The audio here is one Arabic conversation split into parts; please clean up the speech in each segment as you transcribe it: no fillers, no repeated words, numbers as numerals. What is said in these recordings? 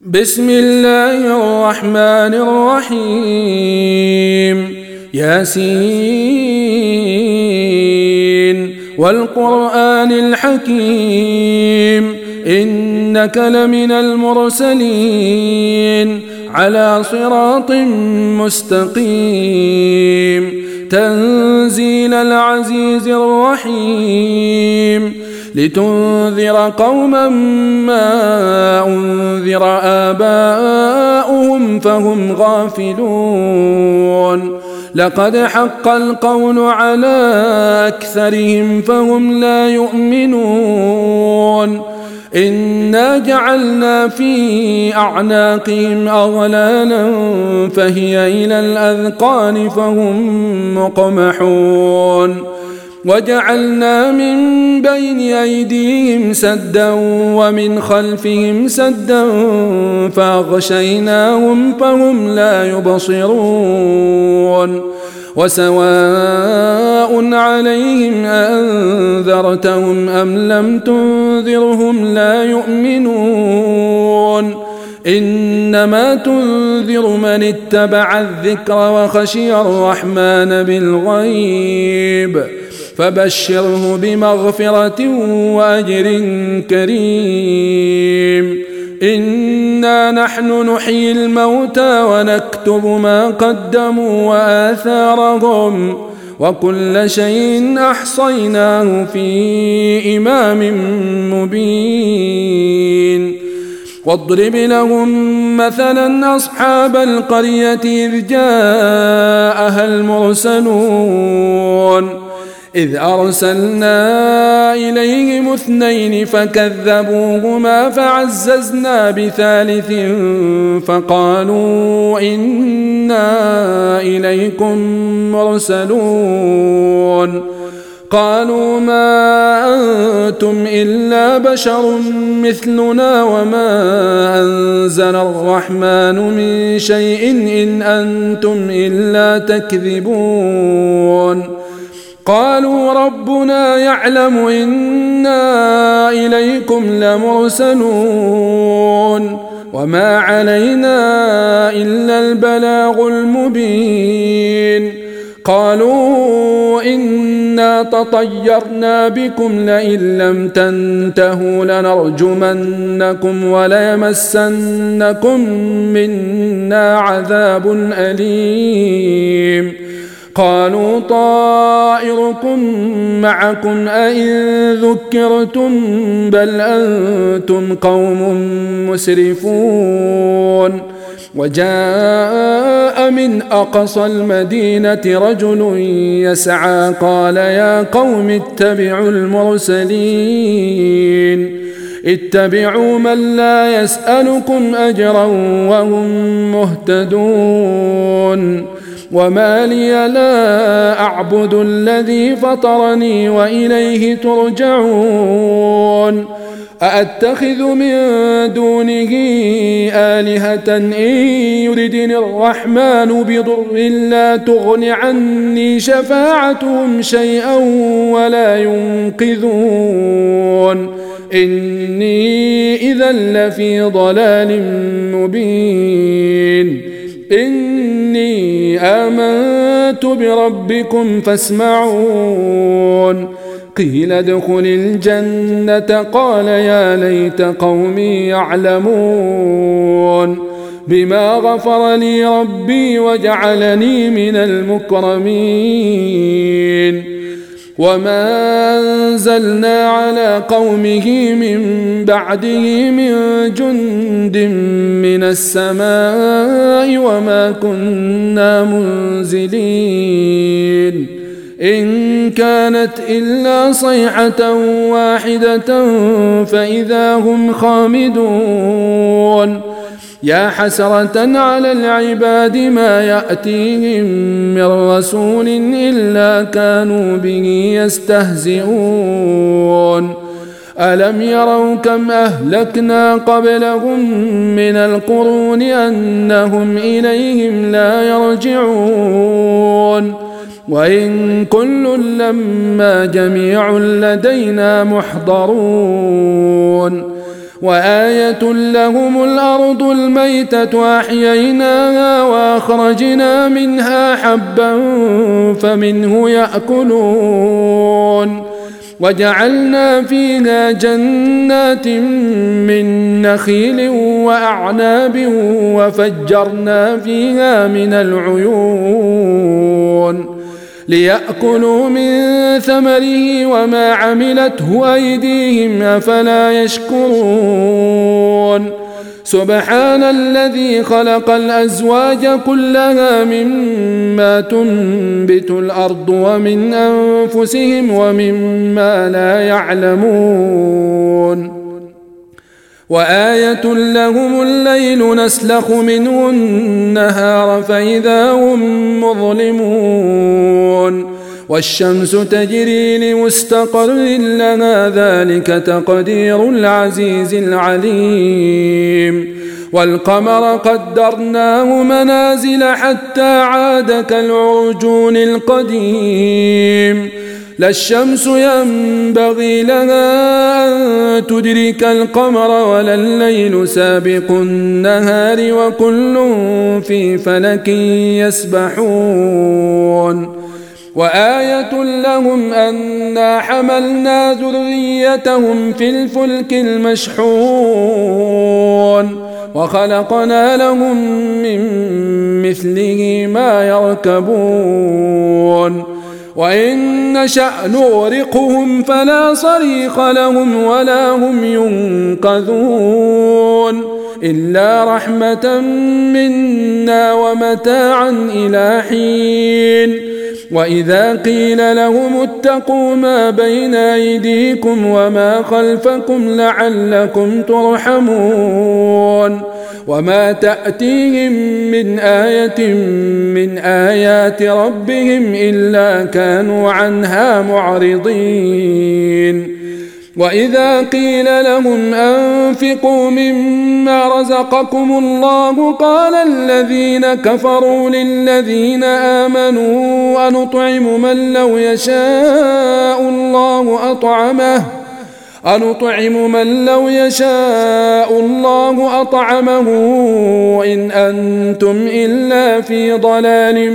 بسم الله الرحمن الرحيم ياسين والقرآن الحكيم إنك لمن المرسلين على صراط مستقيم تنزيل العزيز الرحيم لتنذر قوما ما أنذر آباؤهم فهم غافلون لقد حق القول على أكثرهم فهم لا يؤمنون إنا جعلنا في أعناقهم أغلالا فهي إلى الأذقان فهم مقمحون وجعلنا من بين أيديهم سدا ومن خلفهم سدا فأغشيناهم فهم لا يبصرون وسواء عليهم أنذرتهم أم لم تنذرهم لا يؤمنون إنما تنذر من اتبع الذكر وخشي الرحمن بالغيب فبشره بمغفرة وأجر كريم إنا نحن نحيي الموتى ونكتب ما قدموا وآثارهم وكل شيء أحصيناه في إمام مبين واضرب لهم مثلا أصحاب القرية إذ جاءها المرسلون إذ أرسلنا إليهم 2 فكذبوهما فعززنا بثالث فقالوا إنا إليكم مرسلون قالوا ما أنتم إلا بشر مثلنا وما أنزل الرحمن من شيء إن أنتم إلا تكذبون قالوا ربنا يعلم إنا إليكم لمرسلون وما علينا إلا البلاغ المبين قالوا إنا تطيرنا بكم لئن لم تنتهوا لنرجمنكم وليمسنكم منا عذاب أليم قالوا طائركم معكم أئن ذكرتم بل أنتم قوم مسرفون وجاء من أقصى المدينة رجل يسعى قال يا قوم اتبعوا المرسلين اتبعوا من لا يسألكم أجرا وهم مهتدون وما لي لا أعبد الذي فطرني وإليه ترجعون أأتخذ من دونه آلهة إن يردني الرحمن بضر لا تغن عني شفاعتهم شيئا ولا ينقذون إني إذا لفي ضلال مبين إني آمنت بربكم فاسمعون قيل ادخل الجنة قال يا ليت قومي يعلمون بما غفر لي ربي وجعلني من المكرمين وما أنزلنا على قومه من بعده من جند من السماء وما كنا منزلين إن كانت إلا صيحة واحدة فإذا هم خامدون يا حسرة على العباد ما يأتيهم من رسول إلا كانوا به يستهزئون ألم يروا كم أهلكنا قبلهم من القرون أنهم إليهم لا يرجعون وإن كل لما جميع لدينا محضرون وآية لهم الأرض الميتة أحييناها وأخرجنا منها حبا فمنه يأكلون وجعلنا فيها جنات من نخيل وأعناب وفجرنا فيها من العيون ليأكلوا من ثمره وما عملته أيديهم أفلا يشكرون سبحان الذي خلق الأزواج كلها مما تنبت الأرض ومن أنفسهم ومما لا يعلمون وآية لهم الليل نسلخ منه النهار فإذا هم مظلمون والشمس تجري لمستقر لها ذلك تقدير العزيز العليم والقمر قدرناه منازل حتى عاد كالعرجون القديم لا الشمس ينبغي لها أن تدرك القمر ولا الليل سابق النهار وكل في فلك يسبحون وآية لهم أنا حملنا ذريتهم في الفلك المشحون وخلقنا لهم من مثله ما يركبون وإن نشأ نغرقهم فلا صريخ لهم ولا هم ينقذون إلا رحمة منا ومتاعا إلى حين وإذا قيل لهم اتقوا ما بين أيديكم وما خلفكم لعلكم ترحمون وما تأتيهم من آية من آيات ربهم إلا كانوا عنها معرضين وإذا قيل لهم أنفقوا مما رزقكم الله قال الذين كفروا للذين آمنوا أنطعم من لو يشاء الله أطعمه إن أنتم إلا في ضلال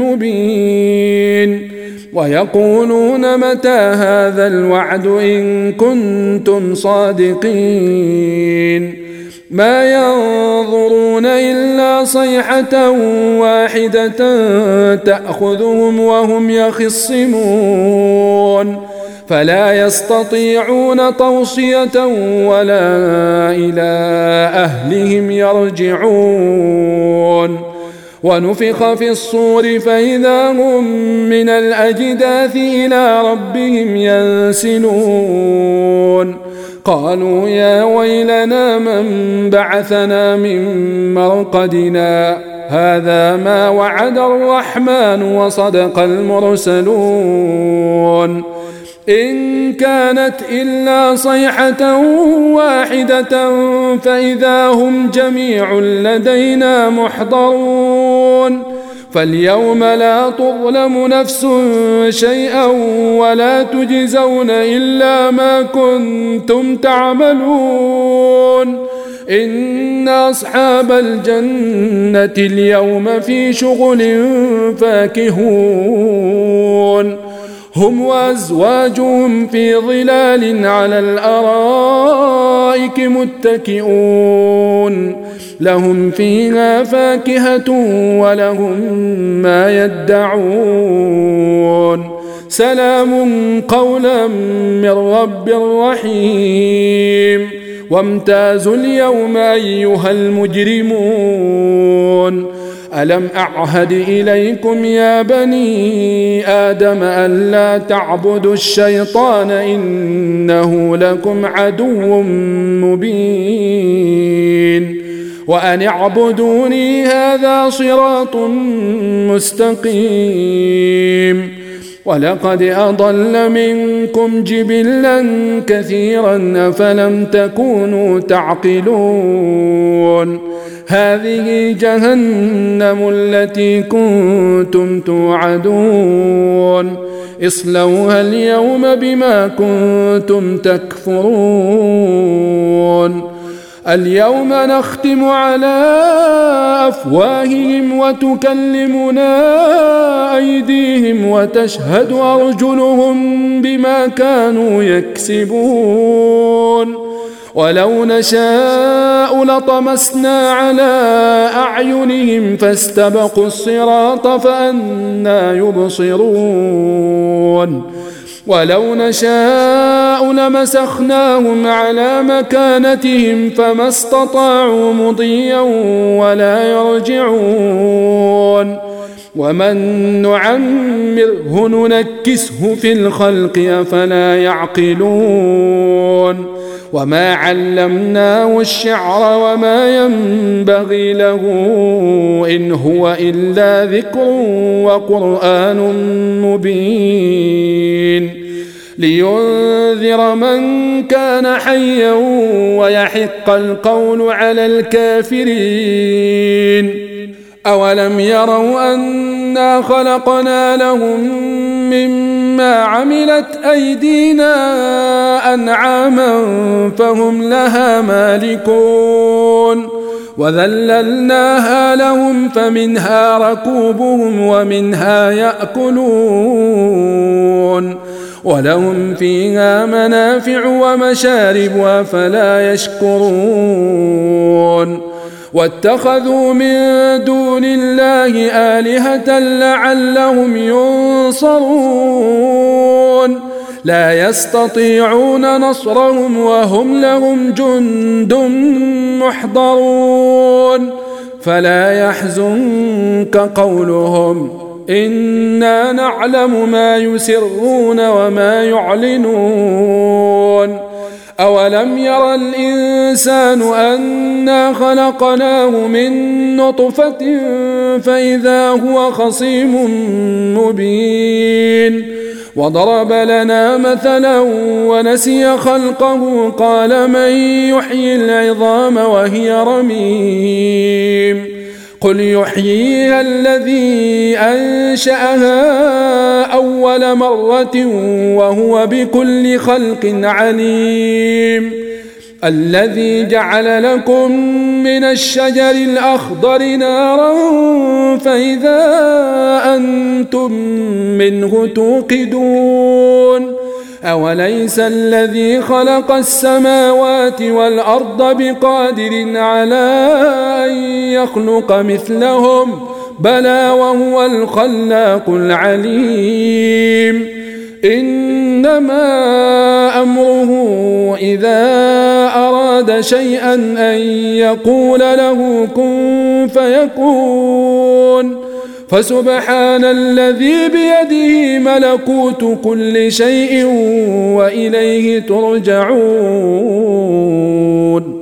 مبين ويقولون متى هذا الوعد إن كنتم صادقين ما ينظرون إلا صيحة واحدة تأخذهم وهم يخصمون فلا يستطيعون توصية ولا إلى أهلهم يرجعون ونفخ في الصور فإذا هم من الأجداث إلى ربهم ينسلون قالوا يا ويلنا من بعثنا من مرقدنا هذا ما وعد الرحمن وصدق المرسلون إن كانت إلا صيحة واحدة فإذا هم جميع لدينا محضرون فاليوم لا تظلم نفس شيئا ولا تجزون إلا ما كنتم تعملون إن أصحاب الجنة اليوم في شغل فاكهون هم وأزواجهم في ظلال على الأرائك متكئون لهم فيها فاكهة ولهم ما يدعون سلام قولا من رب رحيم وامتازوا اليوم أيها المجرمون ألم أعهد إليكم يا بني آدم ألا تعبدوا الشيطان إنه لكم عدو مبين وأن اعبدوني هذا صراط مستقيم ولقد أضل منكم جبلا كثيرا أفلم تكونوا تعقلون هذه جهنم التي كنتم توعدون اصلوها اليوم بما كنتم تكفرون اليوم نختم على أفواههم وتكلمنا أيديهم وتشهد أرجلهم بما كانوا يكسبون ولو نشاء لطمسنا على أعينهم فاستبقوا الصراط فأنى يبصرون ولو نشاء لمسخناهم على مكانتهم فما استطاعوا مضيا ولا يرجعون ومن نعمره ننكسه في الخلق أفلا يعقلون وما علمناه الشعر وما ينبغي له إن هو إلا ذكر وقرآن مبين لينذر من كان حيا ويحق القول على الكافرين أولم يروا أنا خلقنا لهم مما عملت أيدينا أنعاما فهم لها مالكون وذللناها لهم فمنها ركوبهم ومنها يأكلون ولهم فيها منافع ومشارب أفلا يشكرون واتخذوا من دون الله آلهة لعلهم ينصرون لا يستطيعون نصرهم وهم لهم جند محضرون فلا يحزنك قولهم إنا نعلم ما يسرون وما يعلنون أولم ير الإنسان أنا خلقناه من نطفة فإذا هو خصيم مبين وضرب لنا مثلا ونسي خلقه قال من يحيي العظام وهي رميم قل يحييها الذي أنشأها أول مرة وهو بكل خلق عليم الذي جعل لكم من الشجر الأخضر نارا فإذا أنتم منه توقدون أوليس الذي خلق السماوات والأرض بقادر على أن يخلق مثلهم بلى وهو الخلاق العليم إنما أمره إذا أراد شيئا أن يقول له كن فيكون فسبحان الذي بيده ملكوت كل شيء وإليه ترجعون